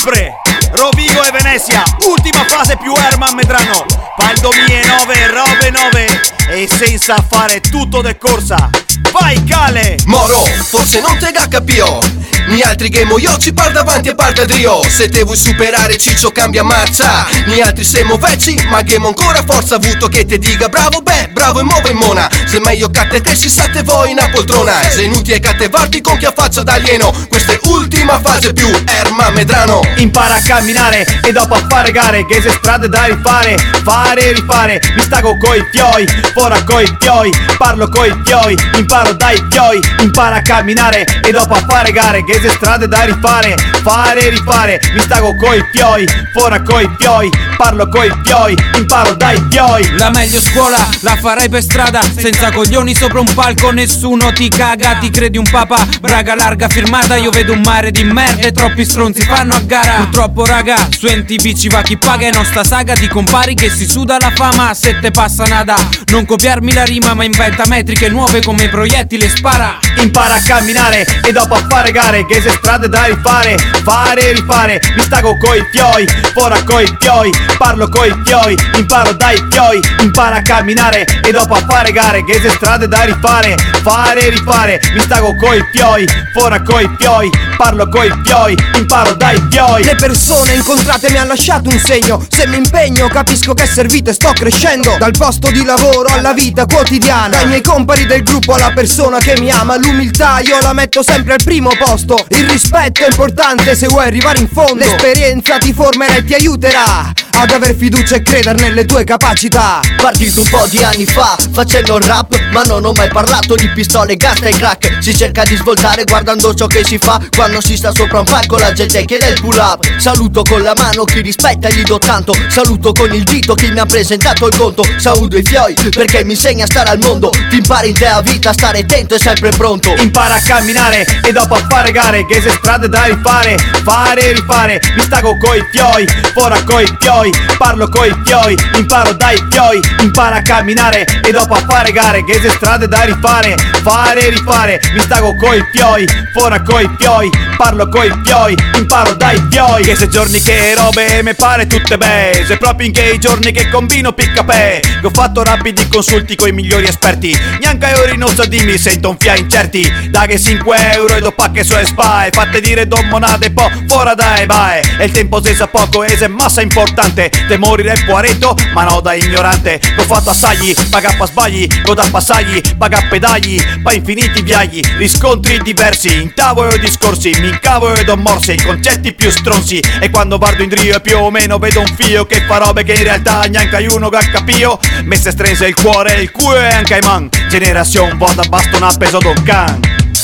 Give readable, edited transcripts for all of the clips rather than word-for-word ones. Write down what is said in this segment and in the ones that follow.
Sempre Rovigo e Venezia, ultima fase più Herman Medrano. Paldomie 9, robe 9 e senza fare tutto de corsa. Vai Cale! Moro, forse non te ga capio. Ni altri game io ci par davanti e par da drio. Se te vuoi superare Ciccio cambia marcia. Ni altri siamo vecchi ma game ancora forza avuto che te dica bravo beh, bravo e muove in mona. Se meglio catte te si sate voi in poltrona. Se inutile cattevarti con chi affaccia d'alieno. Questa è ultima fase più Herman Medrano. Impara a camminare e dopo a fare gare, che se strade da rifare, fare e rifare. Mi stago coi fioi, fora coi fioi, parlo coi fioi, imparo dai fioi. Impara a camminare e dopo a fare gare, che se strade da rifare, fare e rifare. Mi stago coi fioi, fora coi fioi, parlo coi fioi, imparo dai fioi. La meglio scuola la farai per strada, senza coglioni sopra un palco nessuno ti caga. Ti credi un papà, braga larga firmata. Io vedo un mare di merda e troppi stronzi fanno a gara. Purtroppo raga, su NTV ci va chi paga. E nostra saga di compari che si suda la fama. Se te passa nada, non copiarmi la rima ma inventa metriche nuove come proiettili e spara. Impara a camminare e dopo a fare gare, che se strade da rifare, fare e rifare. Mi stago coi fioi, fora coi fioi, parlo coi fioi, imparo dai fioi. Impara a camminare e dopo a fare gare, che se strade da rifare, fare e rifare. Mi stago coi fioi, fora coi fioi, parlo coi fioi, imparo dai fioi. Le persone incontrate mi hanno lasciato un segno. Se mi impegno capisco che è servito e sto crescendo. Dal posto di lavoro alla vita quotidiana, dai miei compari del gruppo alla persona che mi ama. L'umiltà io la metto sempre al primo posto. Il rispetto è importante se vuoi arrivare in fondo. L'esperienza ti formerà e ti aiuterà ad aver fiducia e credere nelle tue capacità. Partito un po' di anni fa facendo il rap, ma non ho mai parlato di pistole, gas e crack. Si cerca di svoltare guardando ciò che si fa. Quando si sta sopra un palco la gente chiede il pull up. Saluto con la mano chi rispetta e gli do tanto. Saluto con il dito chi mi ha presentato il conto. Saluto i fioi perché mi insegna a stare al mondo. Ti impari in te a vita, stare attento e sempre pronto. Impara a camminare e dopo a fare gare, che se strade da rifare, fare e rifare. Mi stago coi fioi, fora coi fioi, parlo coi fioi, imparo dai fioi. Impara a camminare e dopo a fare gare, che se strade da rifare, fare e rifare. Mi stago coi fioi, fora coi fioi, parlo coi fioi, imparo dai fioi. Che se giorni che robe me pare tutte be, se proprio in che i giorni che combino picca pe. Che ho fatto rapidi consulti coi migliori esperti, neanche ori non so dimmi sento un fia incerti. Da che 5 euro e dopo che so spy, fatte dire don monade po' fora dai vai. E il tempo se sa poco e se massa importante. Te morire poaretto ma no da ignorante. L'ho fatto assaggi, paga pa sbagli, goda passagli, paga pedagli, pa infiniti viaggi, riscontri diversi, in tavolo discorsi, mi incavo e do morse, i concetti più stronzi. E quando guardo in drio più o meno vedo un fio che fa robe che in realtà neanche uno ga capio. Messe strense il cuore, il culo e anche i man. Generazione voda bastona peso don can.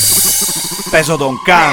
Peso don can.